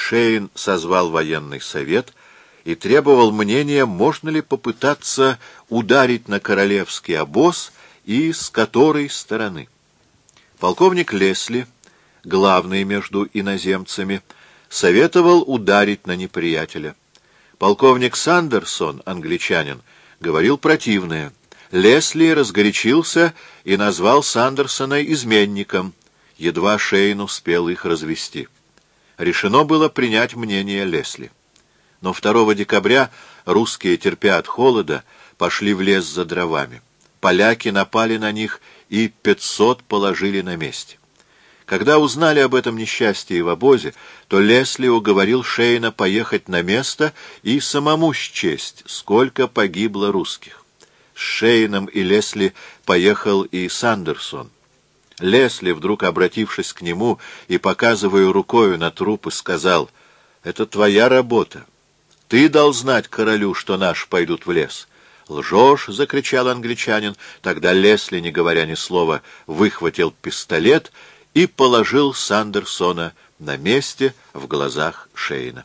Шейн созвал военный совет и требовал мнения, можно ли попытаться ударить на королевский обоз и с которой стороны. Полковник Лесли, главный между иноземцами, советовал ударить на неприятеля. Полковник Сандерсон, англичанин, говорил противное. Лесли разгорячился и назвал Сандерсона изменником. Едва Шейн успел их развести. Решено было принять мнение Лесли. Но 2 декабря русские, терпя от холода, пошли в лес за дровами. Поляки напали на них и 500 положили на месте. Когда узнали об этом несчастье в обозе, то Лесли уговорил Шейна поехать на место и самому счесть, сколько погибло русских. С Шейном и Лесли поехал и Сандерсон. Лесли, вдруг обратившись к нему и показывая рукою на трупы, сказал: «Это твоя работа. Ты дал знать королю, что наши пойдут в лес». «Лжешь!» — закричал англичанин. Тогда Лесли, не говоря ни слова, выхватил пистолет и положил Сандерсона на месте в глазах Шейна.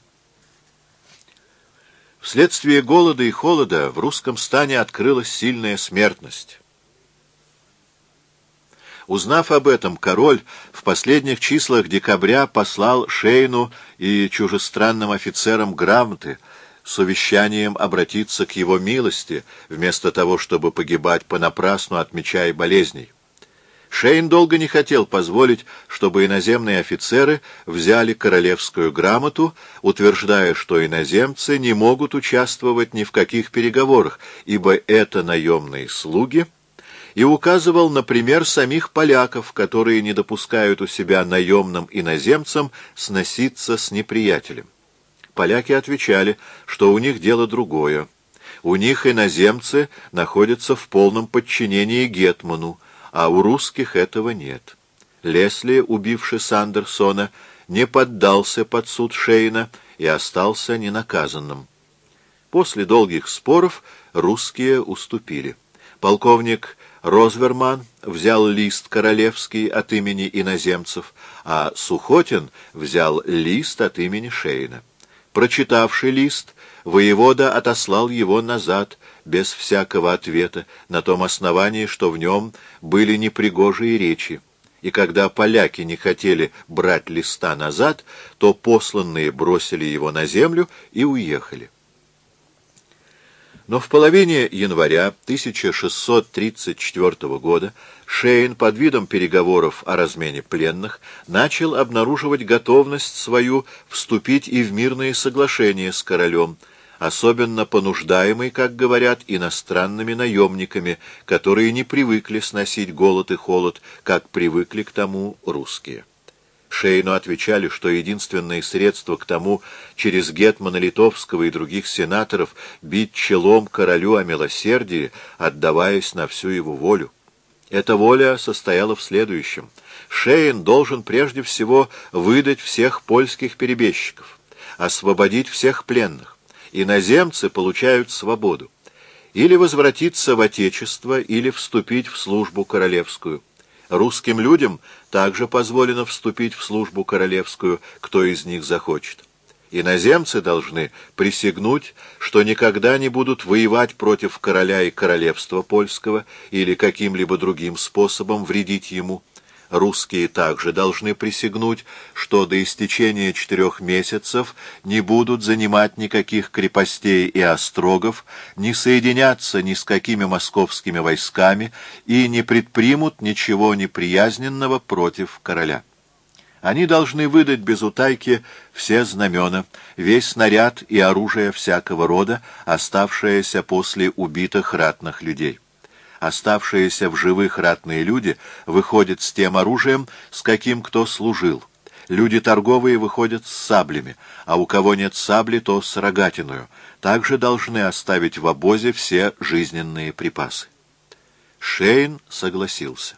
Вследствие голода и холода в русском стане открылась сильная смертность. Узнав об этом, король в последних числах декабря послал Шейну и чужестранным офицерам грамоты с увещанием обратиться к его милости, вместо того, чтобы погибать понапрасну от меча и болезней. Шейн долго не хотел позволить, чтобы иноземные офицеры взяли королевскую грамоту, утверждая, что иноземцы не могут участвовать ни в каких переговорах, ибо это наемные слуги, и указывал на пример самих поляков, которые не допускают у себя наемным иноземцам сноситься с неприятелем. Поляки отвечали, что у них дело другое. У них иноземцы находятся в полном подчинении гетману, а у русских этого нет. Лесли, убивший Сандерсона, не поддался под суд Шейна и остался ненаказанным. После долгих споров русские уступили. Полковник Розверман взял лист королевский от имени иноземцев, а Сухотин взял лист от имени Шейна. Прочитавший лист, воевода отослал его назад, без всякого ответа, на том основании, что в нем были непригожие речи. И когда поляки не хотели брать листа назад, то посланные бросили его на землю и уехали. Но в половине января 1634 года Шейн под видом переговоров о размене пленных начал обнаруживать готовность свою вступить и в мирные соглашения с королем, особенно понуждаемый, как говорят, иностранными наемниками, которые не привыкли сносить голод и холод, как привыкли к тому русские. Шейну отвечали, что единственное средство к тому через гетмана Литовского и других сенаторов бить челом королю о милосердии, отдаваясь на всю его волю. Эта воля состояла в следующем. Шейн должен прежде всего выдать всех польских перебежчиков, освободить всех пленных. Иноземцы получают свободу. Или возвратиться в Отечество, или вступить в службу королевскую. Русским людям также позволено вступить в службу королевскую, кто из них захочет. Иноземцы должны присягнуть, что никогда не будут воевать против короля и королевства польского или каким-либо другим способом вредить ему. Русские также должны присягнуть, что до истечения 4 месяцев не будут занимать никаких крепостей и острогов, не соединяться ни с какими московскими войсками и не предпримут ничего неприязненного против короля. Они должны выдать без утайки все знамена, весь снаряд и оружие всякого рода, оставшееся после убитых ратных людей. Оставшиеся в живых ратные люди выходят с тем оружием, с каким кто служил. Люди торговые выходят с саблями, а у кого нет сабли, то с рогатиною. Также должны оставить в обозе все жизненные припасы. Шейн согласился.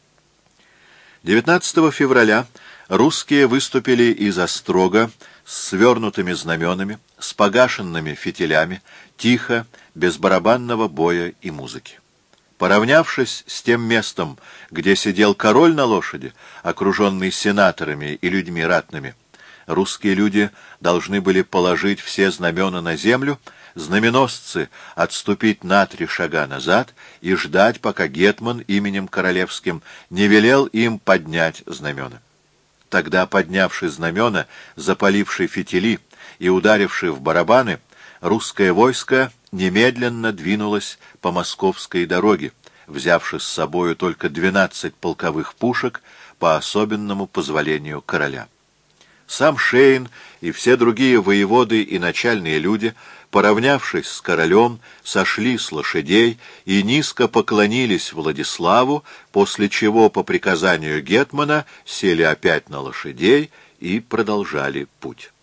19 февраля русские выступили из острога с свернутыми знаменами, с погашенными фитилями, тихо, без барабанного боя и музыки. Поравнявшись с тем местом, где сидел король на лошади, окруженный сенаторами и людьми ратными, Русские люди должны были положить все знамена на землю, знаменосцы отступить на 3 шага назад и ждать, пока гетман именем королевским не велел им поднять знамена. Тогда, поднявши знамена, запаливши фитили и ударивши в барабаны, русское войско немедленно двинулось по московской дороге, взявши с собою только 12 полковых пушек по особенному позволению короля. Сам Шейн и все другие воеводы и начальные люди, поравнявшись с королем, сошли с лошадей и низко поклонились Владиславу, после чего по приказанию гетмана сели опять на лошадей и продолжали путь.